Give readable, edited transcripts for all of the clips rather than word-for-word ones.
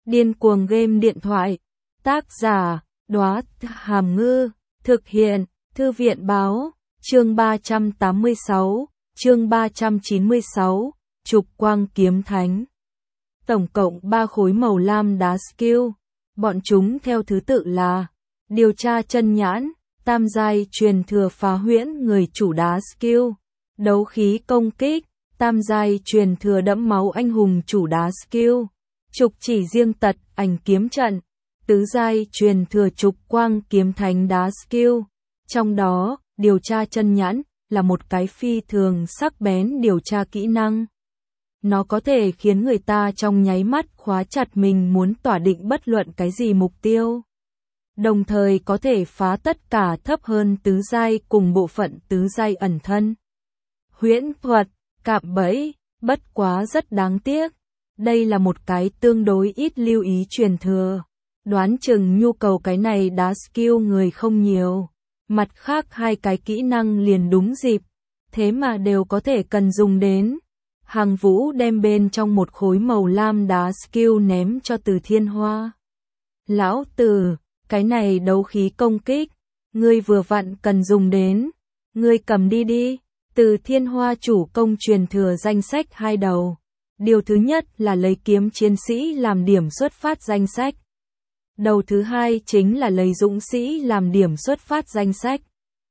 Điên cuồng game điện thoại. Tác giả, Đóa Hàm Ngư. Thực hiện, Thư viện Báo. Chương 386, chương 396, Trục Quang Kiếm Thánh. Tổng cộng 3 khối màu lam đá skill. Bọn chúng theo thứ tự là điều tra chân nhãn, tam giai truyền thừa phá huyễn người chủ đá skill, đấu khí công kích, tam giai truyền thừa đẫm máu anh hùng chủ đá skill, trục chỉ riêng tật ảnh kiếm trận, tứ giai truyền thừa trục quang kiếm thánh đá skill. Trong đó, điều tra chân nhãn là một cái phi thường sắc bén điều tra kỹ năng. Nó có thể khiến người ta trong nháy mắt khóa chặt mình muốn tỏa định bất luận cái gì mục tiêu. Đồng thời có thể phá tất cả thấp hơn tứ giai cùng bộ phận tứ giai ẩn thân. Huyễn thuật, cạm bẫy, bất quá rất đáng tiếc. Đây là một cái tương đối ít lưu ý truyền thừa. Đoán chừng nhu cầu cái này đá skill người không nhiều. Mặt khác hai cái kỹ năng liền đúng dịp, thế mà đều có thể cần dùng đến. Hàng Vũ đem bên trong một khối màu lam đá skill ném cho Từ Thiên Hoa. Lão Từ, cái này đấu khí công kích, ngươi vừa vặn cần dùng đến, ngươi cầm đi đi. Từ Thiên Hoa chủ công truyền thừa danh sách 2 đầu. Điều thứ nhất là lấy kiếm chiến sĩ làm điểm xuất phát danh sách. Đầu thứ hai chính là lấy dũng sĩ làm điểm xuất phát danh sách.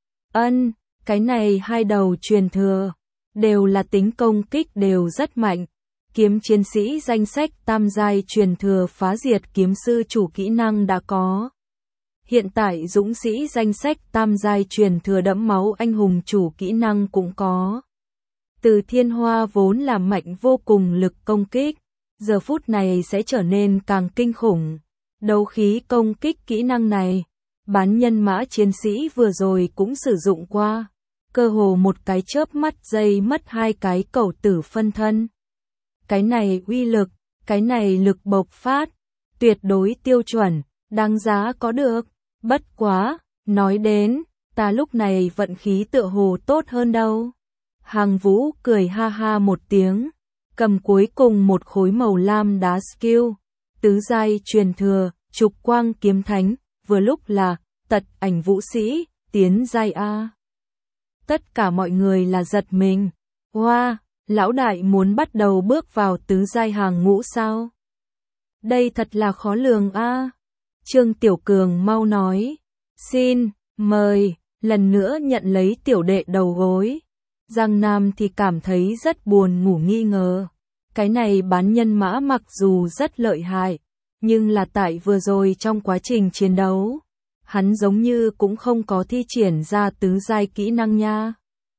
Cái này 2 đầu truyền thừa, đều là tính công kích đều rất mạnh. Kiếm chiến sĩ danh sách tam giai truyền thừa phá diệt kiếm sư chủ kỹ năng đã có. Hiện tại dũng sĩ danh sách tam giai truyền thừa đẫm máu anh hùng chủ kỹ năng cũng có. Từ Thiên Hoa vốn là mạnh vô cùng lực công kích, giờ phút này sẽ trở nên càng kinh khủng. Đấu khí công kích kỹ năng này, bán nhân mã chiến sĩ vừa rồi cũng sử dụng qua. Cơ hồ một cái chớp mắt giây mất 2 cái cẩu tử phân thân. Cái này uy lực, cái này lực bộc phát, tuyệt đối tiêu chuẩn, đáng giá có được. Bất quá, nói đến, ta lúc này vận khí tựa hồ tốt hơn đâu. Hàng Vũ cười ha ha một tiếng, cầm cuối cùng một khối màu lam đá skill, tứ giai truyền thừa, trục quang kiếm thánh, vừa lúc là tật ảnh vũ sĩ, tiến giai A. Tất cả mọi người là giật mình. Wow, lão đại muốn bắt đầu bước vào tứ giai hàng ngũ sao? Đây thật là khó lường A. Trương Tiểu Cường mau nói. Xin, mời, lần nữa nhận lấy tiểu đệ đầu gối. Giang Nam thì cảm thấy rất buồn ngủ nghi ngờ. Cái này bán nhân mã mặc dù rất lợi hại, nhưng là tại vừa rồi trong quá trình chiến đấu, hắn giống như cũng không có thi triển ra tứ giai kỹ năng nha.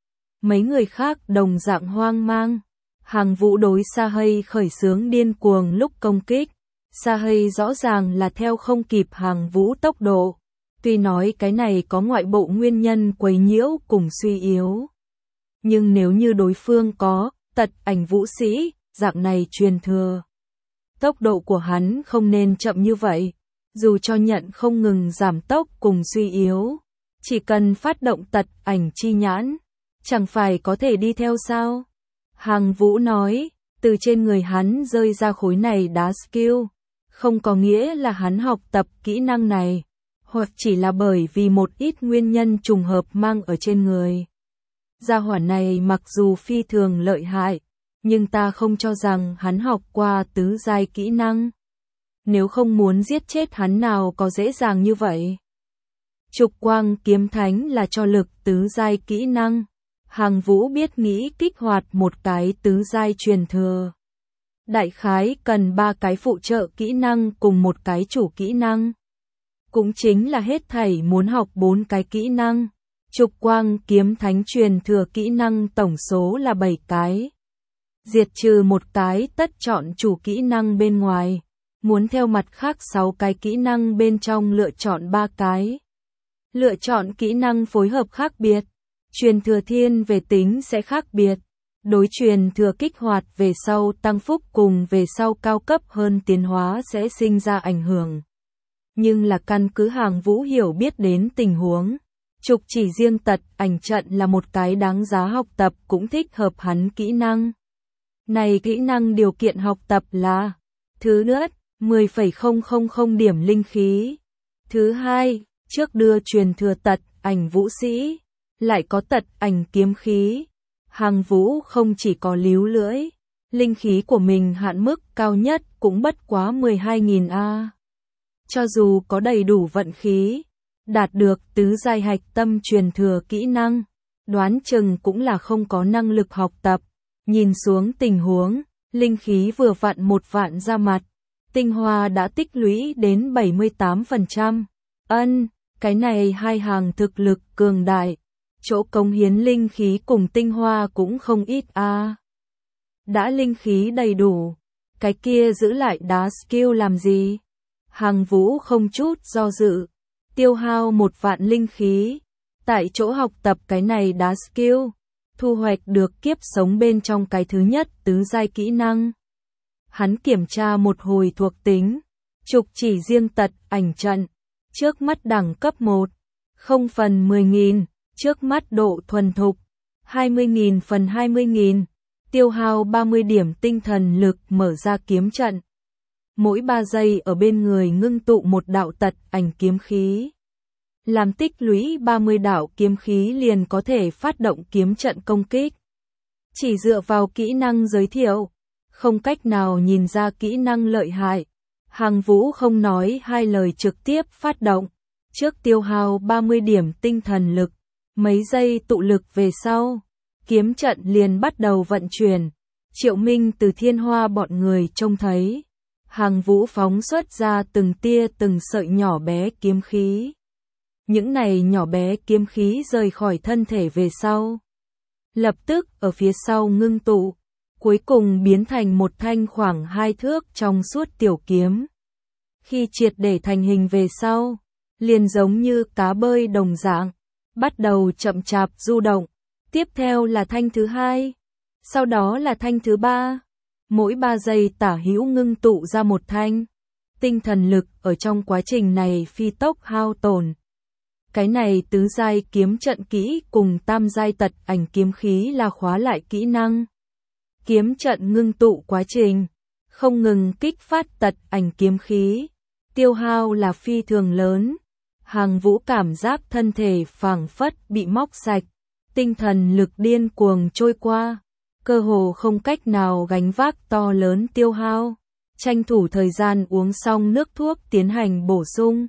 Mấy người khác đồng dạng hoang mang. Hàng Vũ đối Sa Hây khởi xướng điên cuồng lúc công kích. Sa Hây rõ ràng là theo không kịp Hàng Vũ tốc độ. Tuy nói cái này có ngoại bộ nguyên nhân quấy nhiễu cùng suy yếu, nhưng nếu như đối phương có tật ảnh vũ sĩ, dạng này truyền thừa, tốc độ của hắn không nên chậm như vậy. Dù cho nhận không ngừng giảm tốc cùng suy yếu, chỉ cần phát động tật ảnh chi nhãn, chẳng phải có thể đi theo sao? Hàng Vũ nói, từ trên người hắn rơi ra khối này đá skill, không có nghĩa là hắn học tập kỹ năng này, hoặc chỉ là bởi vì một ít nguyên nhân trùng hợp mang ở trên người. Gia hỏa này mặc dù phi thường lợi hại, nhưng ta không cho rằng hắn học qua tứ giai kỹ năng. Nếu không muốn giết chết hắn nào có dễ dàng như vậy. Trục quang kiếm thánh là cho lực tứ giai kỹ năng. Hàng Vũ biết nghĩ kích hoạt một cái tứ giai truyền thừa. Đại khái cần 3 cái phụ trợ kỹ năng cùng một cái chủ kỹ năng. Cũng chính là hết thảy muốn học 4 cái kỹ năng. Trục quang kiếm thánh truyền thừa kỹ năng tổng số là 7 cái. Diệt trừ một cái tất chọn chủ kỹ năng bên ngoài. Muốn theo mặt khác 6 cái kỹ năng bên trong lựa chọn 3 cái. Lựa chọn kỹ năng phối hợp khác biệt. Truyền thừa thiên về tính sẽ khác biệt. Đối truyền thừa kích hoạt về sau tăng phúc cùng về sau cao cấp hơn tiến hóa sẽ sinh ra ảnh hưởng. Nhưng là căn cứ Hàng Vũ hiểu biết đến tình huống. Trục chỉ riêng tật ảnh trận là một cái đáng giá học tập cũng thích hợp hắn kỹ năng. Này kỹ năng điều kiện học tập là: thứ nhất, 10,000 điểm linh khí. Thứ hai, trước đưa truyền thừa tật ảnh vũ sĩ, lại có tật ảnh kiếm khí. Hàng Vũ không chỉ có líu lưỡi, linh khí của mình hạn mức cao nhất cũng bất quá 12.000 A. Cho dù có đầy đủ vận khí, đạt được tứ giai hạch tâm truyền thừa kỹ năng, đoán chừng cũng là không có năng lực học tập. Nhìn xuống tình huống, linh khí vừa vặn 1 vạn ra mặt, tinh hoa đã tích lũy đến 78%. Cái này hai hàng thực lực cường đại, chỗ cống hiến linh khí cùng tinh hoa cũng không ít a. Đã linh khí đầy đủ, cái kia giữ lại đá skill làm gì? Hàng Vũ không chút do dự, tiêu hao 1 vạn linh khí, tại chỗ học tập cái này đá skill, thu hoạch được kiếp sống bên trong cái thứ nhất tứ giai kỹ năng. Hắn kiểm tra một hồi thuộc tính, trục chỉ riêng tật ảnh trận, trước mắt đẳng cấp 1, 0 phần 10.000, trước mắt độ thuần thục, 20.000 phần 20.000, tiêu hao 30 điểm tinh thần lực mở ra kiếm trận. Mỗi 3 giây ở bên người ngưng tụ một đạo tật ảnh kiếm khí. Làm tích lũy 30 đạo kiếm khí liền có thể phát động kiếm trận công kích. Chỉ dựa vào kỹ năng giới thiệu, không cách nào nhìn ra kỹ năng lợi hại. Hàng Vũ không nói hai lời trực tiếp phát động, trước tiêu hao 30 điểm tinh thần lực, mấy giây tụ lực về sau, kiếm trận liền bắt đầu vận chuyển. Triệu Minh từ Thiên Hoa bọn người trông thấy, Hàng Vũ phóng xuất ra từng tia từng sợi nhỏ bé kiếm khí. Những này nhỏ bé kiếm khí rời khỏi thân thể về sau, lập tức ở phía sau ngưng tụ, cuối cùng biến thành một thanh khoảng 2 thước trong suốt tiểu kiếm. Khi triệt để thành hình về sau, liền giống như cá bơi đồng dạng, bắt đầu chậm chạp du động. Tiếp theo là thanh thứ hai, sau đó là thanh thứ ba. Mỗi 3 giây tả hữu ngưng tụ ra một thanh. Tinh thần lực ở trong quá trình này phi tốc hao tổn. Cái này tứ giai kiếm trận kỹ cùng tam giai tật ảnh kiếm khí là khóa lại kỹ năng. Kiếm trận ngưng tụ quá trình, không ngừng kích phát tật ảnh kiếm khí, tiêu hao là phi thường lớn. Hàng Vũ cảm giác thân thể phảng phất bị móc sạch, tinh thần lực điên cuồng trôi qua, cơ hồ không cách nào gánh vác to lớn tiêu hao, tranh thủ thời gian uống xong nước thuốc tiến hành bổ sung.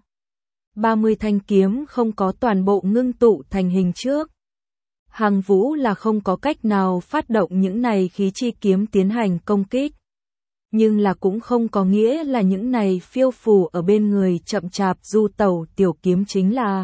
30 thanh kiếm không có toàn bộ ngưng tụ thành hình trước. Hàng Vũ là không có cách nào phát động những này khí chi kiếm tiến hành công kích. Nhưng là cũng không có nghĩa là những này phiêu phù ở bên người chậm chạp du tẩu tiểu kiếm chính là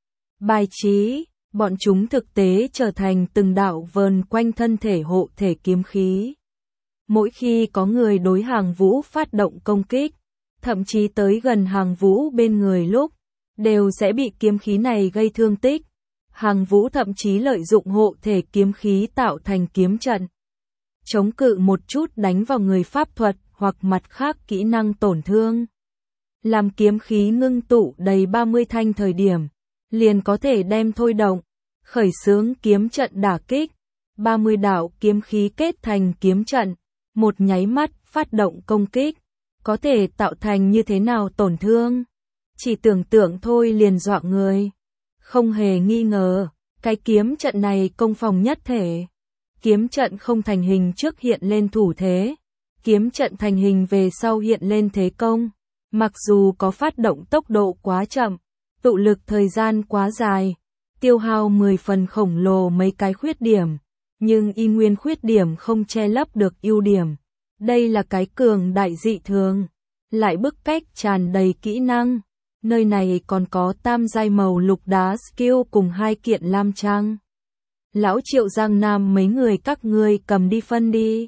bài trí, bọn chúng thực tế trở thành từng đạo vờn quanh thân thể hộ thể kiếm khí. Mỗi khi có người đối Hàng Vũ phát động công kích, thậm chí tới gần Hàng Vũ bên người lúc, đều sẽ bị kiếm khí này gây thương tích. Hàng Vũ thậm chí lợi dụng hộ thể kiếm khí tạo thành kiếm trận, chống cự một chút đánh vào người pháp thuật hoặc mặt khác kỹ năng tổn thương. Làm kiếm khí ngưng tụ đầy 30 thanh thời điểm, liền có thể đem thôi động, khởi xướng kiếm trận đả kích. 30 đạo kiếm khí kết thành kiếm trận, một nháy mắt phát động công kích, có thể tạo thành như thế nào tổn thương. Chỉ tưởng tượng thôi liền dọa người. Không hề nghi ngờ, cái kiếm trận này công phòng nhất thể. Kiếm trận không thành hình trước hiện lên thủ thế, kiếm trận thành hình về sau hiện lên thế công. Mặc dù có phát động tốc độ quá chậm, tụ lực thời gian quá dài, tiêu hao 10 phần khổng lồ mấy cái khuyết điểm, nhưng y nguyên khuyết điểm không che lấp được ưu điểm. Đây là cái cường đại dị thường, lại bức cách tràn đầy kỹ năng. Nơi này còn có tam giai màu lục đá skill cùng 2 kiện lam trang. Lão Triệu Giang Nam mấy người các ngươi cầm đi phân đi.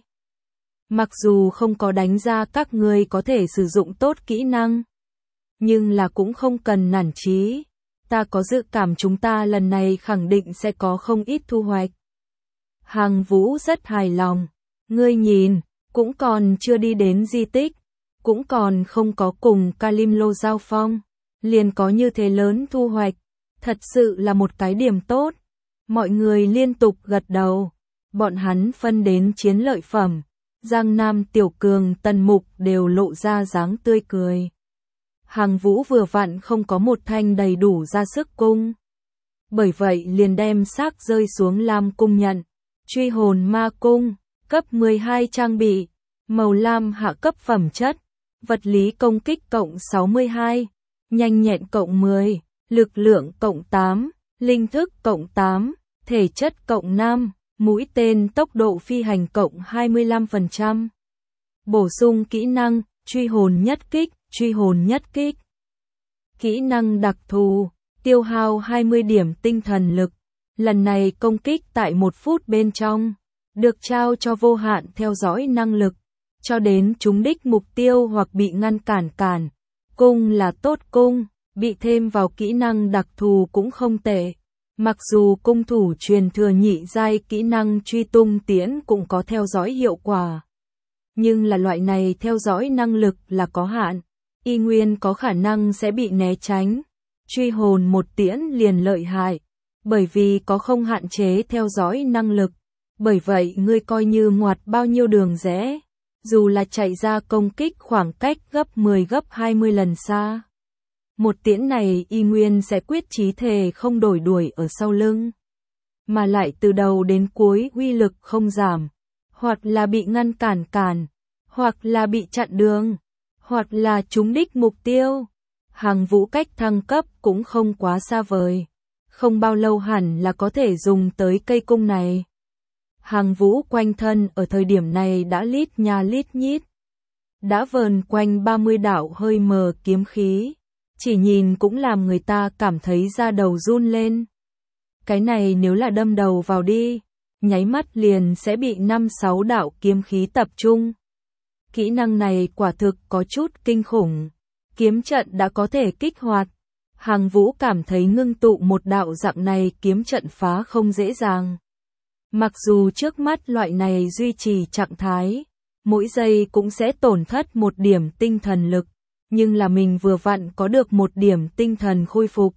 Mặc dù không có đánh ra các ngươi có thể sử dụng tốt kỹ năng, nhưng là cũng không cần nản chí. Ta có dự cảm chúng ta lần này khẳng định sẽ có không ít thu hoạch. Hàng Vũ rất hài lòng. Ngươi nhìn, cũng còn chưa đi đến di tích, cũng còn không có cùng Kalim Lô giao phong, liền có như thế lớn thu hoạch. Thật sự là một cái điểm tốt. Mọi người liên tục gật đầu. Bọn hắn phân đến chiến lợi phẩm, Giang Nam Tiểu Cường Tần Mục đều lộ ra dáng tươi cười. Hàng Vũ vừa vặn không có một thanh đầy đủ ra sức cung. Bởi vậy liền đem xác rơi xuống Lam Cung nhận. Truy hồn ma cung, cấp 12 trang bị, màu lam hạ cấp phẩm chất, vật lý công kích cộng 62, nhanh nhẹn cộng 10, lực lượng cộng 8, linh thức cộng 8, thể chất cộng 5, mũi tên tốc độ phi hành cộng 25%. Bổ sung kỹ năng, truy hồn nhất kích, truy hồn nhất kích. Kỹ năng đặc thù, tiêu hao 20 điểm tinh thần lực. Lần này công kích tại 1 phút bên trong, được trao cho vô hạn theo dõi năng lực, cho đến trúng đích mục tiêu hoặc bị ngăn cản. Cung là tốt cung, bị thêm vào kỹ năng đặc thù cũng không tệ. Mặc dù cung thủ truyền thừa nhị giai kỹ năng truy tung tiễn cũng có theo dõi hiệu quả, nhưng là loại này theo dõi năng lực là có hạn, y nguyên có khả năng sẽ bị né tránh. Truy hồn một tiễn liền lợi hại, bởi vì có không hạn chế theo dõi năng lực, bởi vậy ngươi coi như ngoặt bao nhiêu đường rẽ, dù là chạy ra công kích khoảng cách gấp 10 gấp 20 lần xa. Một tiễn này y nguyên sẽ quyết chí thề không đổi đuổi ở sau lưng, mà lại từ đầu đến cuối uy lực không giảm, hoặc là bị ngăn cản, hoặc là bị chặn đường, hoặc là trúng đích mục tiêu. Hàng Vũ cách thăng cấp cũng không quá xa vời, không bao lâu hẳn là có thể dùng tới cây cung này. Hàng Vũ quanh thân ở thời điểm này đã lít nha lít nhít, đã vờn quanh 30 đạo hơi mờ kiếm khí, chỉ nhìn cũng làm người ta cảm thấy da đầu run lên. Cái này nếu là đâm đầu vào đi, nháy mắt liền sẽ bị 5-6 đạo kiếm khí tập trung. Kỹ năng này quả thực có chút kinh khủng. Kiếm trận đã có thể kích hoạt. Hàng Vũ cảm thấy ngưng tụ một đạo dạng này kiếm trận phá không dễ dàng. Mặc dù trước mắt loại này duy trì trạng thái, mỗi giây cũng sẽ tổn thất 1 điểm tinh thần lực, nhưng là mình vừa vặn có được 1 điểm tinh thần khôi phục.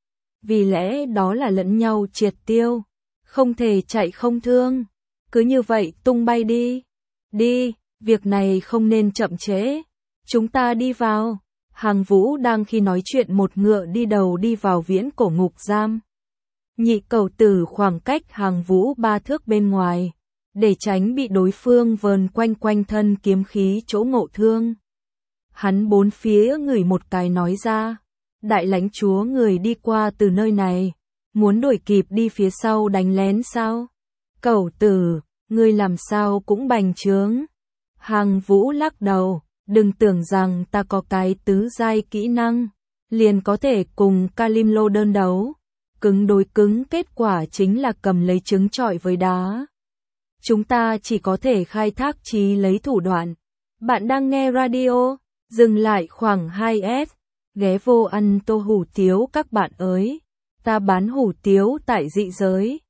Vì lẽ đó là lẫn nhau triệt tiêu, không thể chạy không thương. Cứ như vậy tung bay đi. Đi, việc này không nên chậm trễ. Chúng ta đi vào. Hàng Vũ đang khi nói chuyện một ngựa đi đầu đi vào viễn cổ ngục giam. Nhị cầu tử khoảng cách Hàng Vũ 3 thước bên ngoài, để tránh bị đối phương vờn quanh thân kiếm khí chỗ ngộ thương. Hắn bốn phía ngửi một cái nói ra, đại lãnh chúa người đi qua từ nơi này, muốn đuổi kịp đi phía sau đánh lén sao? Cầu tử, ngươi làm sao cũng bành trướng. Hàng Vũ lắc đầu. Đừng tưởng rằng ta có cái tứ giai kỹ năng, liền có thể cùng Kalimlo đơn đấu. Cứng đối cứng kết quả chính là cầm lấy trứng trọi với đá. Chúng ta chỉ có thể khai thác trí lấy thủ đoạn. Bạn đang nghe radio, dừng lại khoảng 2S, ghé vô ăn tô hủ tiếu các bạn ơi. Ta bán hủ tiếu tại dị giới.